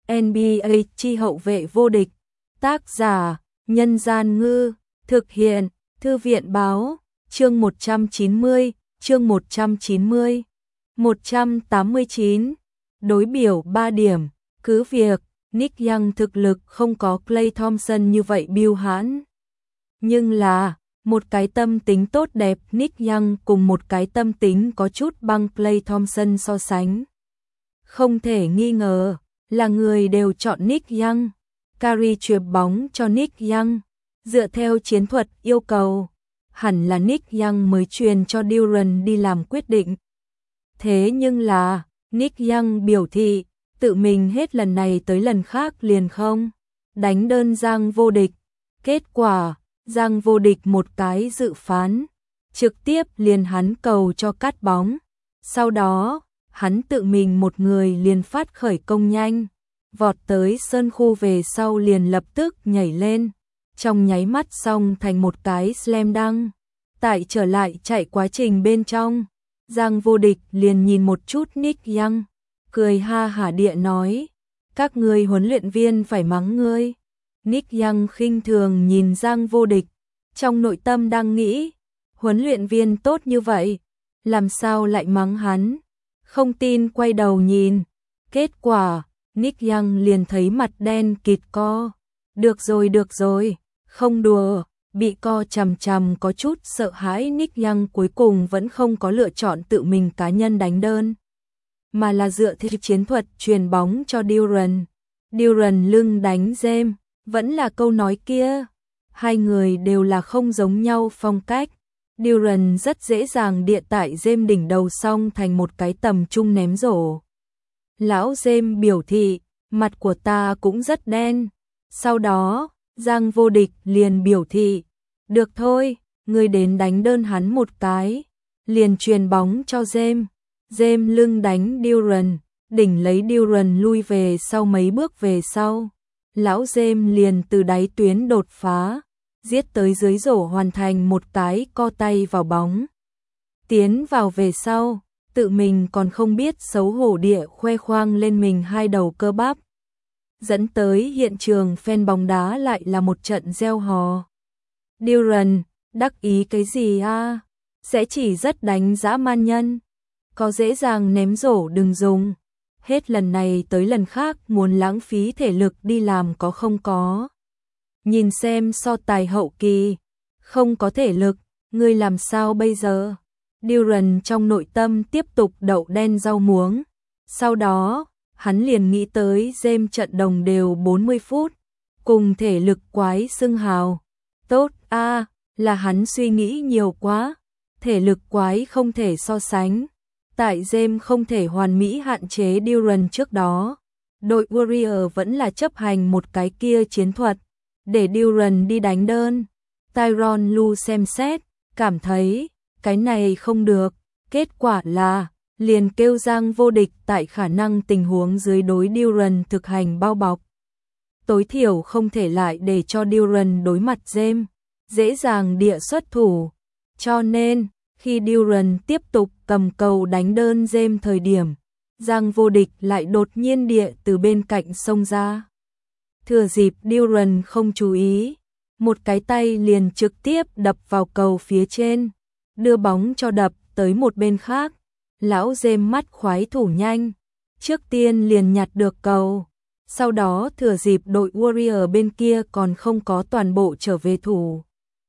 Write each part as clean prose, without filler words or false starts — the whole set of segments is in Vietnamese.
NBA chi hậu vệ vô địch. Tác giả: Nhân Gian Ngư. Thực hiện: Thư viện Báo. Chương 190. Chương 190. 189. Đối biểu 3 điểm. Cứ việc Nick Young thực lực không có Klay Thompson như vậy bưu hãn, nhưng là một cái tâm tính tốt đẹp Nick Young cùng một cái tâm tính có chút băng Klay Thompson so sánh. Không thể nghi ngờ là người đều chọn Nick Young. Curry chuyền bóng cho Nick Young. Dựa theo chiến thuật yêu cầu, hẳn là Nick Young mới truyền cho Durant đi làm quyết định. Thế nhưng là Nick Young biểu thị tự mình hết lần này tới lần khác liền không đánh đơn Giang vô địch. Kết quả Giang vô địch một cái dự phán, trực tiếp liền hắn cầu cho cắt bóng. Sau đó hắn tự mình một người liền phát khởi công nhanh, vọt tới sân khu về sau liền lập tức nhảy lên, trong nháy mắt xong thành một cái slam dunk. Tại trở lại chạy quá trình bên trong, Giang vô địch liền nhìn một chút Nick Young, cười ha hả địa nói: các ngươi huấn luyện viên phải mắng ngươi. Nick Young khinh thường nhìn Giang vô địch, trong nội tâm đang nghĩ, huấn luyện viên tốt như vậy, làm sao lại mắng hắn. Không tin quay đầu nhìn, kết quả Nick Young liền thấy mặt đen kịt co. Được rồi, không đùa. Bị co chằm chằm có chút sợ hãi Nick Young cuối cùng vẫn không có lựa chọn tự mình cá nhân đánh đơn, mà là dựa theo chiến thuật truyền bóng cho Durant. Durant lưng đánh James, vẫn là câu nói kia, hai người đều là không giống nhau phong cách. Durant rất dễ dàng địa tại James đỉnh đầu xong thành một cái tầm trung ném rổ. Lão James biểu thị, mặt của ta cũng rất đen. Sau đó Giang vô địch liền biểu thị, được thôi, ngươi đến đánh đơn hắn một cái. Liền truyền bóng cho James. James lưng đánh Durant, đỉnh lấy Durant lui về sau mấy bước về sau. Lão James liền từ đáy tuyến đột phá, giết tới dưới rổ hoàn thành một cái co tay vào bóng. Tiến vào về sau, tự mình còn không biết xấu hổ địa khoe khoang lên mình hai đầu cơ bắp, dẫn tới hiện trường fan bóng đá lại là một trận reo hò. Durant, đắc ý cái gì a? Sẽ chỉ rất đánh dã man nhân. Có dễ dàng ném rổ đừng dùng. Hết lần này tới lần khác muốn lãng phí thể lực đi làm có không có. Nhìn xem so tài hậu kỳ, không có thể lực, ngươi làm sao bây giờ? Durant trong nội tâm tiếp tục đậu đen rau muống. Sau đó hắn liền nghĩ tới James trận đồng đều 40 phút, cùng thể lực quái xưng hào. Tốt a, là hắn suy nghĩ nhiều quá, thể lực quái không thể so sánh. Tại James không thể hoàn mỹ hạn chế Durant trước đó, đội Warrior vẫn là chấp hành một cái kia chiến thuật, để Durant đi đánh đơn. Tyronn Lue xem xét, cảm thấy cái này không được, kết quả là liền kêu Giang vô địch tại khả năng tình huống dưới đối Durant thực hành bao bọc. Tối thiểu không thể lại để cho Durant đối mặt James, dễ dàng địa xuất thủ. Cho nên, khi Durant tiếp tục cầm cầu đánh đơn James thời điểm, Giang vô địch lại đột nhiên địa từ bên cạnh xông ra. Thừa dịp Durant không chú ý, một cái tay liền trực tiếp đập vào cầu phía trên, đưa bóng cho đập tới một bên khác. Lão James mắt khoái thủ nhanh, trước tiên liền nhặt được cầu. Sau đó thừa dịp đội Warrior bên kia còn không có toàn bộ trở về thủ,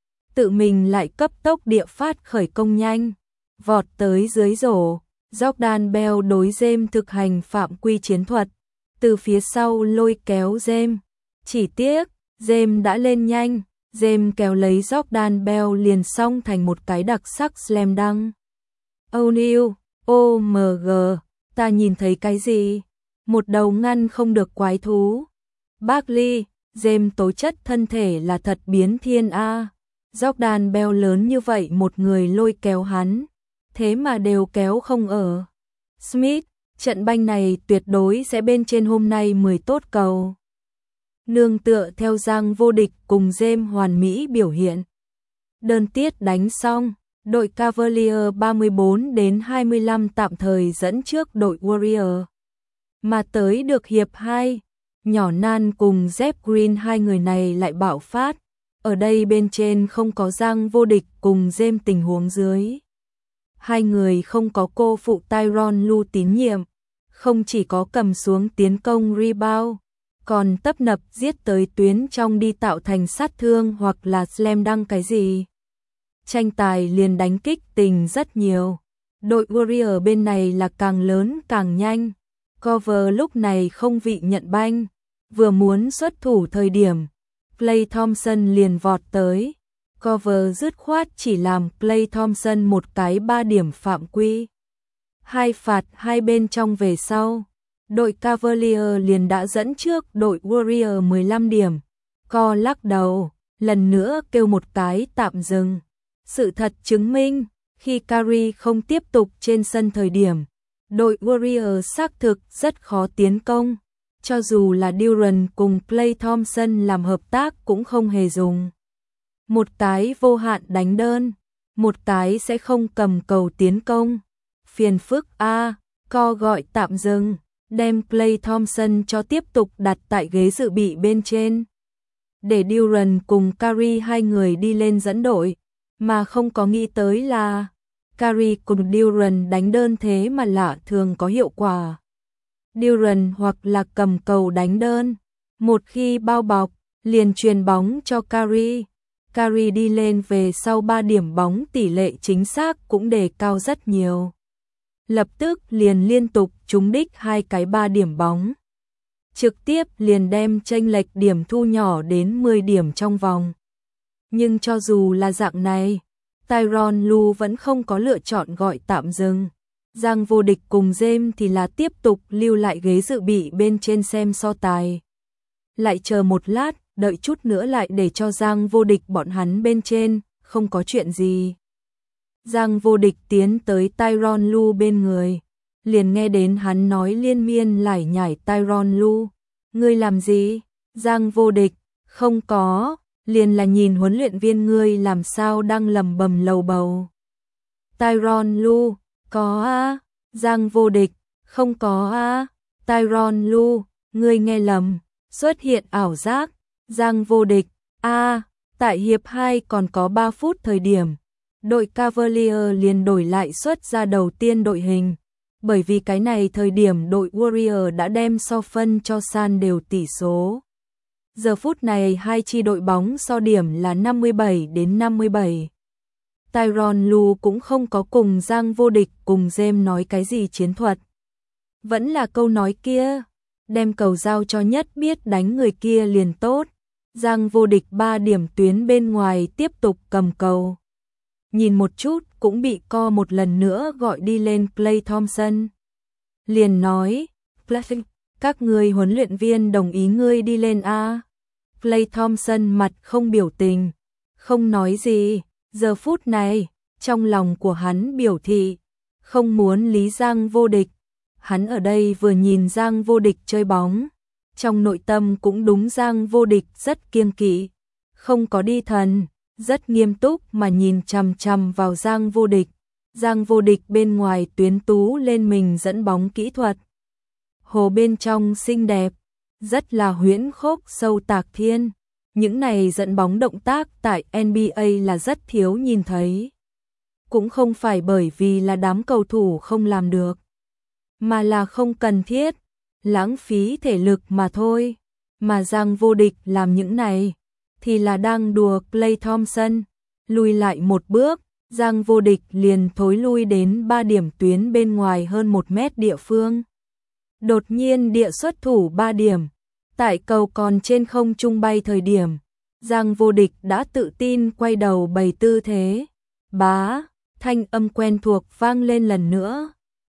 tự mình lại cấp tốc địa phát khởi công nhanh, vọt tới dưới rổ. Jordan Bell đối James thực hành phạm quy chiến thuật, từ phía sau lôi kéo James. Chỉ tiếc, James đã lên nhanh, James kéo lấy Jordan Bell liền xong thành một cái đặc sắc slam dunk. O'Neal, OMG, ta nhìn thấy cái gì? Một đầu ngăn không được quái thú. Barkley, James tố chất thân thể là thật biến thiên a. Jordan Bell lớn như vậy một người lôi kéo hắn, thế mà đều kéo không ở. Smith, trận banh này tuyệt đối sẽ bên trên hôm nay 10 tốt cầu. Nương tựa theo Giang vô địch cùng James hoàn mỹ biểu hiện. Đơn tiết đánh xong, đội Cavalier 34-25 tạm thời dẫn trước đội Warrior. Mà tới được hiệp 2, nhỏ Nan cùng Jeff Green hai người này lại bạo phát. Ở đây bên trên không có Giang Vô Địch cùng James tình huống dưới. Hai người không có cô phụ Tyronn Lue tín nhiệm, không chỉ có cầm xuống tiến công rebound, còn tấp nập giết tới tuyến trong đi tạo thành sát thương hoặc là slam dunk cái gì. Tranh tài liền đánh kích tình rất nhiều. Đội Warrior bên này là càng lớn càng nhanh. Cover lúc này không vị nhận banh, vừa muốn xuất thủ thời điểm, Klay Thompson liền vọt tới. Cover dứt khoát chỉ làm Klay Thompson một cái 3 điểm phạm quy. Hai phạt hai bên trong về sau, đội Cavalier liền đã dẫn trước đội Warrior 15 điểm. Co lắc đầu, lần nữa kêu một cái tạm dừng. Sự thật chứng minh, khi Curry không tiếp tục trên sân thời điểm, đội Warrior xác thực rất khó tiến công. Cho dù là Durant cùng Klay Thompson làm hợp tác cũng không hề dùng. Một cái vô hạn đánh đơn, một cái sẽ không cầm cầu tiến công. Phiền phức a, Co gọi tạm dừng, đem Klay Thompson cho tiếp tục đặt tại ghế dự bị bên trên. Để Durant cùng Curry hai người đi lên dẫn đội, mà không có nghĩ tới là Curry cùng Durant đánh đơn thế mà lạ thường có hiệu quả. Durant hoặc là cầm cầu đánh đơn, một khi bao bọc, liền truyền bóng cho Curry. Curry đi lên về sau 3 điểm bóng tỷ lệ chính xác cũng đề cao rất nhiều. Lập tức liền liên tục trúng đích 2 cái 3 điểm bóng. Trực tiếp liền đem chênh lệch điểm thu nhỏ đến 10 điểm trong vòng. Nhưng cho dù là dạng này, Tyronn Lue vẫn không có lựa chọn gọi tạm dừng. Giang Vô Địch cùng James thì là tiếp tục lưu lại ghế dự bị bên trên xem so tài. Lại chờ một lát, đợi chút nữa lại để cho Giang Vô Địch bọn hắn bên trên, không có chuyện gì. Giang Vô Địch tiến tới Tyronn Lue bên người, liền nghe đến hắn nói liên miên lải nhải Tyronn Lue. Ngươi làm gì? Giang Vô Địch, không có, liền là nhìn huấn luyện viên ngươi làm sao đang lầm bầm lầu bầu. Tyronn Lue, có a. Giang Vô Địch, không có a. Tyronn Lue, ngươi nghe lầm, xuất hiện ảo giác. Giang Vô Địch, tại hiệp 2 còn có 3 phút thời điểm, đội Cavalier liền đổi lại xuất ra đầu tiên đội hình, bởi vì cái này thời điểm đội Warrior đã đem so phân cho san đều tỷ số. Giờ phút này hai chi đội bóng so điểm là 57-57. Tyronn Lue cũng không có cùng Giang Vô Địch cùng James nói cái gì chiến thuật. Vẫn là câu nói kia, đem cầu giao cho nhất biết đánh người kia liền tốt. Giang Vô Địch 3 điểm tuyến bên ngoài tiếp tục cầm cầu. Nhìn một chút cũng bị Co một lần nữa gọi đi lên Klay Thompson. Liền nói, các người huấn luyện viên đồng ý ngươi đi lên a. Klay Thompson mặt không biểu tình, không nói gì. Giờ phút này, trong lòng của hắn biểu thị, không muốn lý Giang Vô Địch. Hắn ở đây vừa nhìn Giang Vô Địch chơi bóng, trong nội tâm cũng đúng Giang Vô Địch rất kiêng kỵ, không có đi thần, rất nghiêm túc mà nhìn chằm chằm vào Giang Vô Địch. Giang Vô Địch bên ngoài tuyến tú lên mình dẫn bóng kỹ thuật. Hồ bên trong xinh đẹp, rất là huyễn khốc sâu tạc thiên. Những này dẫn bóng động tác tại NBA là rất thiếu nhìn thấy. Cũng không phải bởi vì là đám cầu thủ không làm được, mà là không cần thiết, lãng phí thể lực mà thôi. Mà Giang Vô Địch làm những này, thì là đang đùa Klay Thompson. Lùi lại một bước, Giang Vô Địch liền thối lui đến 3 điểm tuyến bên ngoài hơn 1 mét địa phương. Đột nhiên địa xuất thủ 3 điểm. Tại cầu còn trên không trung bay thời điểm, Giang Vô Địch đã tự tin quay đầu bày tư thế. Bá, thanh âm quen thuộc vang lên lần nữa.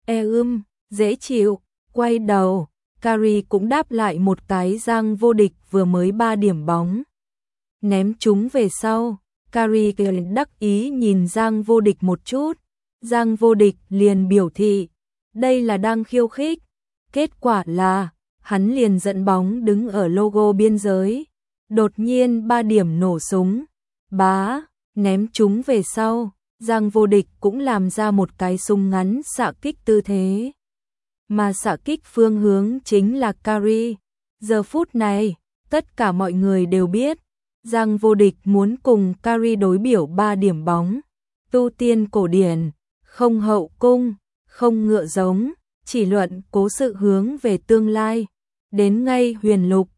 Dễ chịu, quay đầu. Curry cũng đáp lại một cái Giang Vô Địch vừa mới 3 điểm bóng. Ném chúng về sau, Curry đắc ý nhìn Giang Vô Địch một chút. Giang Vô Địch liền biểu thị, đây là đang khiêu khích. Kết quả là, hắn liền dẫn bóng đứng ở logo biên giới. Đột nhiên 3 điểm nổ súng. Bá, ném chúng về sau. Giang Vô Địch cũng làm ra một cái súng ngắn xạ kích tư thế. Mà xạ kích phương hướng chính là Curry. Giờ phút này, tất cả mọi người đều biết, rằng vô địch muốn cùng Kari đối biểu 3 điểm bóng. Tu tiên cổ điển, không hậu cung, không ngựa giống, chỉ luận cố sự hướng về tương lai. Đến ngay huyền lục,